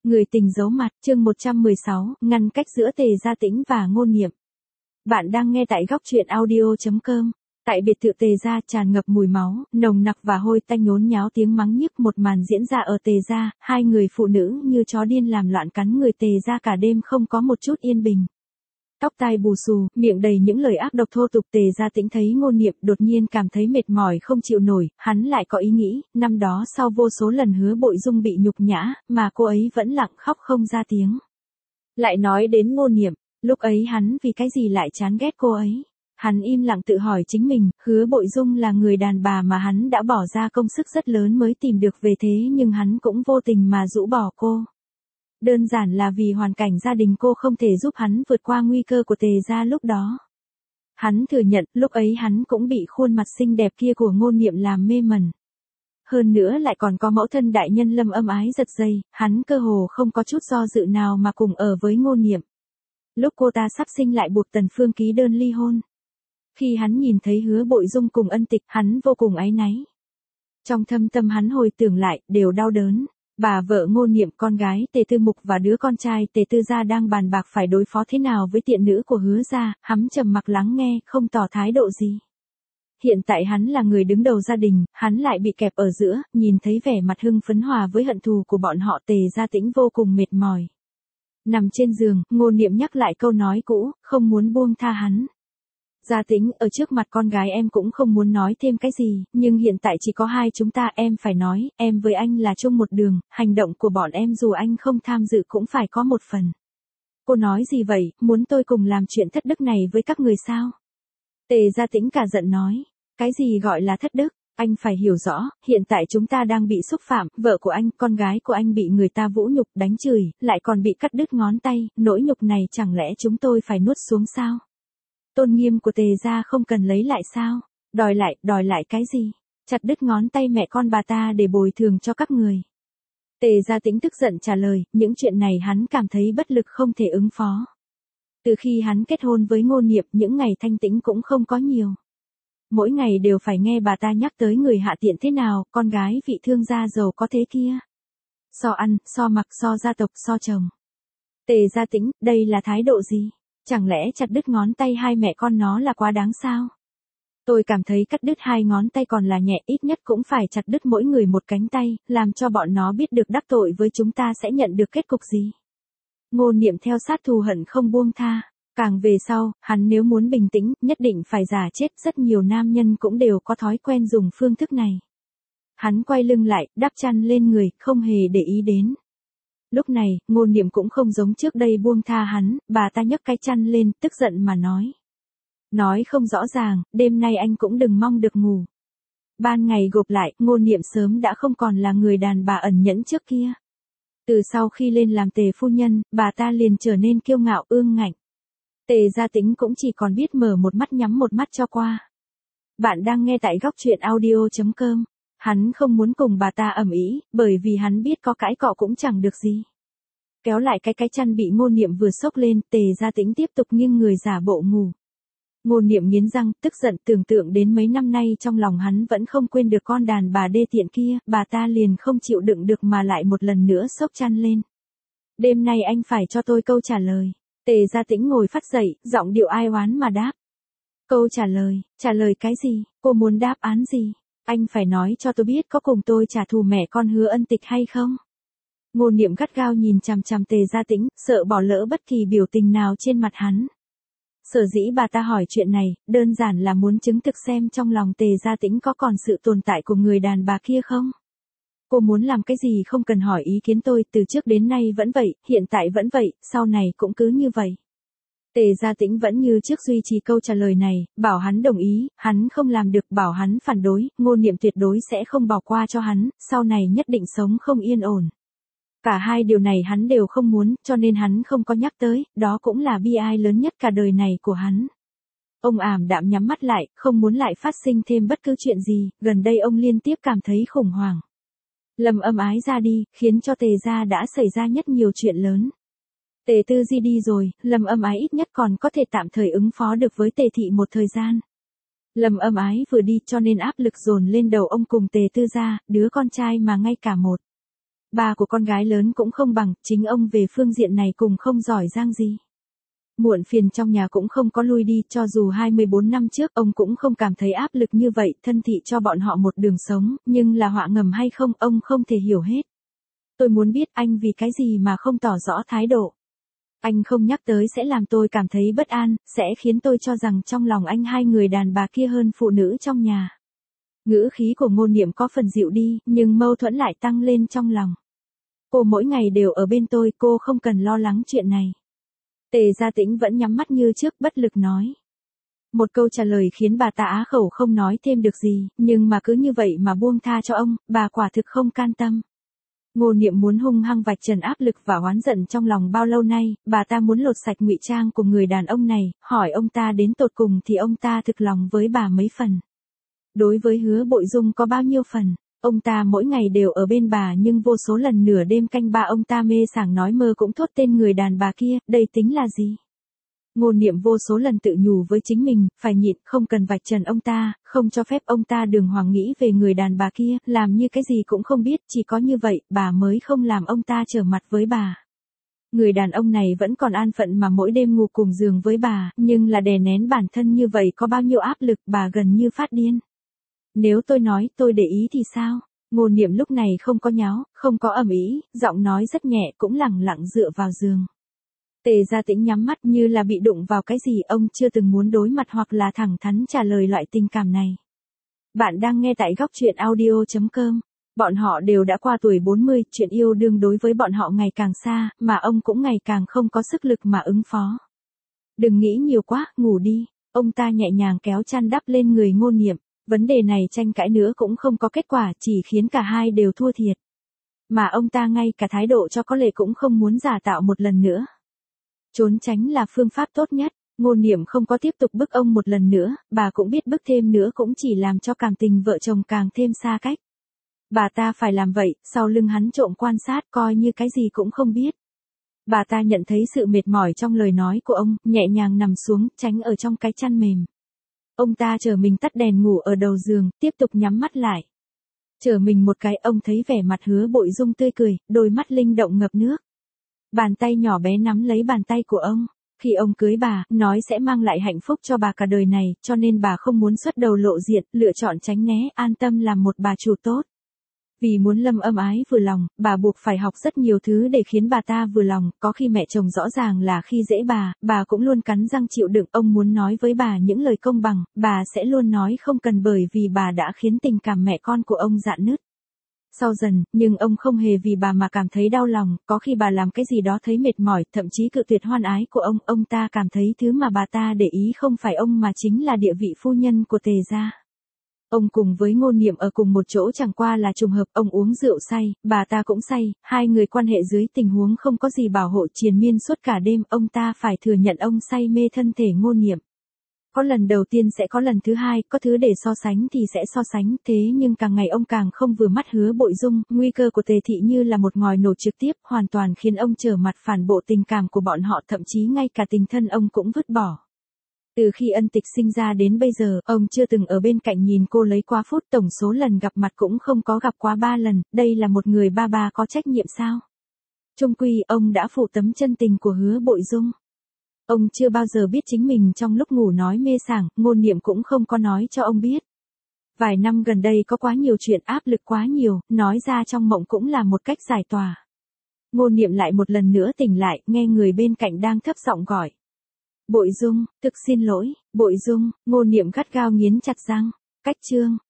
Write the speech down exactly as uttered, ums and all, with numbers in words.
Người tình giấu mặt, chương một trăm mười sáu, ngăn cách giữa Tề Gia Tĩnh và Ngôn Niệm. Bạn đang nghe tại góc truyện audio chấm com. Tại biệt thự Tề Gia tràn ngập mùi máu, nồng nặc và hôi tanh nhốn nháo tiếng mắng nhiếc một màn diễn ra ở Tề Gia, hai người phụ nữ như chó điên làm loạn cắn người Tề Gia cả đêm không có một chút yên bình. Tóc tai bù xù, miệng đầy những lời ác độc thô tục. Tề Gia Tĩnh thấy Ngôn Niệm đột nhiên cảm thấy mệt mỏi không chịu nổi, hắn lại có ý nghĩ, năm đó sau vô số lần Hứa Bội Dung bị nhục nhã, mà cô ấy vẫn lặng khóc không ra tiếng. Lại nói đến Ngôn Niệm, lúc ấy hắn vì cái gì lại chán ghét cô ấy? Hắn im lặng tự hỏi chính mình, Hứa Bội Dung là người đàn bà mà hắn đã bỏ ra công sức rất lớn mới tìm được về thế nhưng hắn cũng vô tình mà rũ bỏ cô. Đơn giản là vì hoàn cảnh gia đình cô không thể giúp hắn vượt qua nguy cơ của Tề Gia lúc đó. Hắn thừa nhận, lúc ấy hắn cũng bị khuôn mặt xinh đẹp kia của Ngôn Niệm làm mê mẩn. Hơn nữa lại còn có mẫu thân đại nhân Lâm Âm Ái giật dây, hắn cơ hồ không có chút do dự nào mà cùng ở với Ngôn Niệm. Lúc cô ta sắp sinh lại buộc Tần Phương ký đơn ly hôn. Khi hắn nhìn thấy Hứa Bội Dung cùng Ân Tịch, hắn vô cùng áy náy. Trong thâm tâm hắn hồi tưởng lại, đều đau đớn. Bà vợ Ngôn Niệm, con gái Tề Tư Mục và đứa con trai Tề Tư Gia đang bàn bạc phải đối phó thế nào với tiện nữ của Hứa gia, hắn trầm mặc lắng nghe, không tỏ thái độ gì. Hiện tại hắn là người đứng đầu gia đình, hắn lại bị kẹp ở giữa, nhìn thấy vẻ mặt hưng phấn hòa với hận thù của bọn họ, Tề Gia Tĩnh vô cùng mệt mỏi. Nằm trên giường, Ngôn Niệm nhắc lại câu nói cũ, không muốn buông tha hắn. Gia Tĩnh, ở trước mặt con gái em cũng không muốn nói thêm cái gì, nhưng hiện tại chỉ có hai chúng ta, em phải nói, em với anh là chung một đường, hành động của bọn em dù anh không tham dự cũng phải có một phần. Cô nói gì vậy, muốn tôi cùng làm chuyện thất đức này với các người sao? Tề Gia Tĩnh cả giận nói, cái gì gọi là thất đức, anh phải hiểu rõ, hiện tại chúng ta đang bị xúc phạm, vợ của anh, con gái của anh bị người ta vũ nhục, đánh chửi, lại còn bị cắt đứt ngón tay, nỗi nhục này chẳng lẽ chúng tôi phải nuốt xuống sao? Tôn nghiêm của Tề Gia không cần lấy lại sao? Đòi lại, đòi lại cái gì? Chặt đứt ngón tay mẹ con bà ta để bồi thường cho các người. Tề Gia Tĩnh tức giận trả lời, những chuyện này hắn cảm thấy bất lực không thể ứng phó. Từ khi hắn kết hôn với Ngôn Niệm, những ngày thanh tĩnh cũng không có nhiều. Mỗi ngày đều phải nghe bà ta nhắc tới người hạ tiện thế nào, con gái vị thương gia giàu có thế kia. So ăn, so mặc, so gia tộc, so chồng. Tề Gia Tĩnh, đây là thái độ gì? Chẳng lẽ chặt đứt ngón tay hai mẹ con nó là quá đáng sao? Tôi cảm thấy cắt đứt hai ngón tay còn là nhẹ, ít nhất cũng phải chặt đứt mỗi người một cánh tay, làm cho bọn nó biết được đắc tội với chúng ta sẽ nhận được kết cục gì. Ngôn Niệm theo sát thù hận không buông tha. Càng về sau, hắn nếu muốn bình tĩnh, nhất định phải giả chết, rất nhiều nam nhân cũng đều có thói quen dùng phương thức này. Hắn quay lưng lại, đắp chăn lên người, không hề để ý đến. Lúc này, Ngôn Niệm cũng không giống trước đây buông tha hắn, bà ta nhấc cái chăn lên, tức giận mà nói. Nói không rõ ràng, đêm nay anh cũng đừng mong được ngủ. Ban ngày gộp lại, Ngôn Niệm sớm đã không còn là người đàn bà ẩn nhẫn trước kia. Từ sau khi lên làm Tề phu nhân, bà ta liền trở nên kiêu ngạo ương ngạnh. Tề Gia Tĩnh cũng chỉ còn biết mở một mắt nhắm một mắt cho qua. Bạn đang nghe tại góc truyện audio chấm com. Hắn không muốn cùng bà ta ầm ĩ, bởi vì hắn biết có cãi cọ cũng chẳng được gì. Kéo lại cái cái chăn bị Ngôn Niệm vừa xốc lên, Tề Gia Tĩnh tiếp tục nghiêng người giả bộ ngủ. Ngôn Niệm nghiến răng, tức giận tưởng tượng đến mấy năm nay trong lòng hắn vẫn không quên được con đàn bà đê tiện kia, bà ta liền không chịu đựng được mà lại một lần nữa xốc chăn lên. Đêm nay anh phải cho tôi câu trả lời. Tề Gia Tĩnh ngồi phắt dậy, giọng điệu ai oán mà đáp. Câu trả lời, trả lời cái gì, cô muốn đáp án gì? Anh phải nói cho tôi biết có cùng tôi trả thù mẹ con Hứa Ân Tịch hay không? Ngôn Niệm gắt gao nhìn chằm chằm Tề Gia Tĩnh, sợ bỏ lỡ bất kỳ biểu tình nào trên mặt hắn. Sở dĩ bà ta hỏi chuyện này, đơn giản là muốn chứng thực xem trong lòng Tề Gia Tĩnh có còn sự tồn tại của người đàn bà kia không? Cô muốn làm cái gì không cần hỏi ý kiến tôi, từ trước đến nay vẫn vậy, hiện tại vẫn vậy, sau này cũng cứ như vậy. Tề Gia Tĩnh vẫn như trước duy trì câu trả lời này, bảo hắn đồng ý, hắn không làm được, bảo hắn phản đối, Ngôn Niệm tuyệt đối sẽ không bỏ qua cho hắn, sau này nhất định sống không yên ổn. Cả hai điều này hắn đều không muốn, cho nên hắn không có nhắc tới, đó cũng là bi ai lớn nhất cả đời này của hắn. Ông ảm đạm nhắm mắt lại, không muốn lại phát sinh thêm bất cứ chuyện gì, gần đây ông liên tiếp cảm thấy khủng hoảng. Lâm Âm Ái ra đi, khiến cho Tề Gia đã xảy ra nhất nhiều chuyện lớn. Tề Tư Di đi rồi, Lâm Âm Ái ít nhất còn có thể tạm thời ứng phó được với Tề Thị một thời gian. Lâm Âm Ái vừa đi cho nên áp lực dồn lên đầu ông cùng Tề Tư Gia, đứa con trai mà ngay cả một Ba của con gái lớn cũng không bằng, chính ông về phương diện này cùng không giỏi giang gì. Muộn phiền trong nhà cũng không có lui đi, cho dù hai mươi bốn năm trước ông cũng không cảm thấy áp lực như vậy, thân thị cho bọn họ một đường sống, nhưng là họa ngầm hay không, ông không thể hiểu hết. Tôi muốn biết anh vì cái gì mà không tỏ rõ thái độ. Anh không nhắc tới sẽ làm tôi cảm thấy bất an, sẽ khiến tôi cho rằng trong lòng anh hai người đàn bà kia hơn phụ nữ trong nhà. Ngữ khí của Ngôn Niệm có phần dịu đi, nhưng mâu thuẫn lại tăng lên trong lòng. Cô mỗi ngày đều ở bên tôi, cô không cần lo lắng chuyện này. Tề Gia Tĩnh vẫn nhắm mắt như trước, bất lực nói. Một câu trả lời khiến bà ta á khẩu không nói thêm được gì, nhưng mà cứ như vậy mà buông tha cho ông, bà quả thực không can tâm. Ngôn Niệm muốn hung hăng vạch trần áp lực và oán giận trong lòng bao lâu nay, bà ta muốn lột sạch ngụy trang của người đàn ông này, hỏi ông ta đến tột cùng thì ông ta thực lòng với bà mấy phần. Đối với Hứa Bội Dung có bao nhiêu phần, ông ta mỗi ngày đều ở bên bà nhưng vô số lần nửa đêm canh ba ông ta mê sảng nói mơ cũng thốt tên người đàn bà kia, đây tính là gì? Ngôn Niệm vô số lần tự nhủ với chính mình, phải nhịn, không cần vạch trần ông ta, không cho phép ông ta đường hoàng nghĩ về người đàn bà kia, làm như cái gì cũng không biết, chỉ có như vậy, bà mới không làm ông ta trở mặt với bà. Người đàn ông này vẫn còn an phận mà mỗi đêm ngủ cùng giường với bà, nhưng là đè nén bản thân như vậy có bao nhiêu áp lực, bà gần như phát điên. Nếu tôi nói tôi để ý thì sao? Ngôn Niệm lúc này không có nháo, không có ầm ĩ, giọng nói rất nhẹ, cũng lẳng lặng dựa vào giường. Tề Gia Tĩnh nhắm mắt như là bị đụng vào cái gì, ông chưa từng muốn đối mặt hoặc là thẳng thắn trả lời loại tình cảm này. Bạn đang nghe tại góc truyện audio chấm com. Bọn họ đều đã qua tuổi bốn mươi, chuyện yêu đương đối với bọn họ ngày càng xa, mà ông cũng ngày càng không có sức lực mà ứng phó. Đừng nghĩ nhiều quá, ngủ đi. Ông ta nhẹ nhàng kéo chăn đắp lên người Ngôn Niệm. Vấn đề này tranh cãi nữa cũng không có kết quả, chỉ khiến cả hai đều thua thiệt. Mà ông ta ngay cả thái độ cho có lệ cũng không muốn giả tạo một lần nữa. Trốn tránh là phương pháp tốt nhất, Ngôn Niệm không có tiếp tục bức ông một lần nữa, bà cũng biết bức thêm nữa cũng chỉ làm cho cảm tình vợ chồng càng thêm xa cách. Bà ta phải làm vậy, sau lưng hắn trộm quan sát coi như cái gì cũng không biết. Bà ta nhận thấy sự mệt mỏi trong lời nói của ông, nhẹ nhàng nằm xuống, tránh ở trong cái chăn mềm. Ông ta chờ mình tắt đèn ngủ ở đầu giường, tiếp tục nhắm mắt lại. Chờ mình một cái, ông thấy vẻ mặt Hứa Bội Dung tươi cười, đôi mắt linh động ngập nước. Bàn tay nhỏ bé nắm lấy bàn tay của ông. Khi ông cưới bà, nói sẽ mang lại hạnh phúc cho bà cả đời này, cho nên bà không muốn xuất đầu lộ diện, lựa chọn tránh né, an tâm làm một bà chủ tốt. Vì muốn Lâm Âm Ái vừa lòng, bà buộc phải học rất nhiều thứ để khiến bà ta vừa lòng, có khi mẹ chồng rõ ràng là khi dễ bà, bà cũng luôn cắn răng chịu đựng, ông muốn nói với bà những lời công bằng, bà sẽ luôn nói không cần bởi vì bà đã khiến tình cảm mẹ con của ông rạn nứt. Sau dần, nhưng ông không hề vì bà mà cảm thấy đau lòng, có khi bà làm cái gì đó thấy mệt mỏi, thậm chí cự tuyệt hoan ái của ông, ông ta cảm thấy thứ mà bà ta để ý không phải ông mà chính là địa vị phu nhân của Tề gia. Ông cùng với Ngôn Niệm ở cùng một chỗ chẳng qua là trùng hợp, ông uống rượu say, bà ta cũng say, hai người quan hệ dưới tình huống không có gì bảo hộ triền miên suốt cả đêm, ông ta phải thừa nhận ông say mê thân thể Ngôn Niệm. Có lần đầu tiên sẽ có lần thứ hai, có thứ để so sánh thì sẽ so sánh, thế nhưng càng ngày ông càng không vừa mắt Hứa Bội Dung, nguy cơ của Tề thị như là một ngòi nổ trực tiếp, hoàn toàn khiến ông trở mặt phản bộ tình cảm của bọn họ, thậm chí ngay cả tình thân ông cũng vứt bỏ. Từ khi Ân Tịch sinh ra đến bây giờ, ông chưa từng ở bên cạnh nhìn cô lấy quá phút, tổng số lần gặp mặt cũng không có gặp quá ba lần, đây là một người ba ba có trách nhiệm sao? Chung quy, ông đã phụ tấm chân tình của Hứa Bội Dung. Ông chưa bao giờ biết chính mình trong lúc ngủ nói mê sảng, Ngôn Niệm cũng không có nói cho ông biết. Vài năm gần đây có quá nhiều chuyện, áp lực quá nhiều, nói ra trong mộng cũng là một cách giải tỏa. Ngôn Niệm lại một lần nữa tỉnh lại, nghe người bên cạnh đang thấp giọng gọi. Bội Dung, thực xin lỗi, Bội Dung, Ngôn Niệm gắt gao nghiến chặt răng. Cách chương.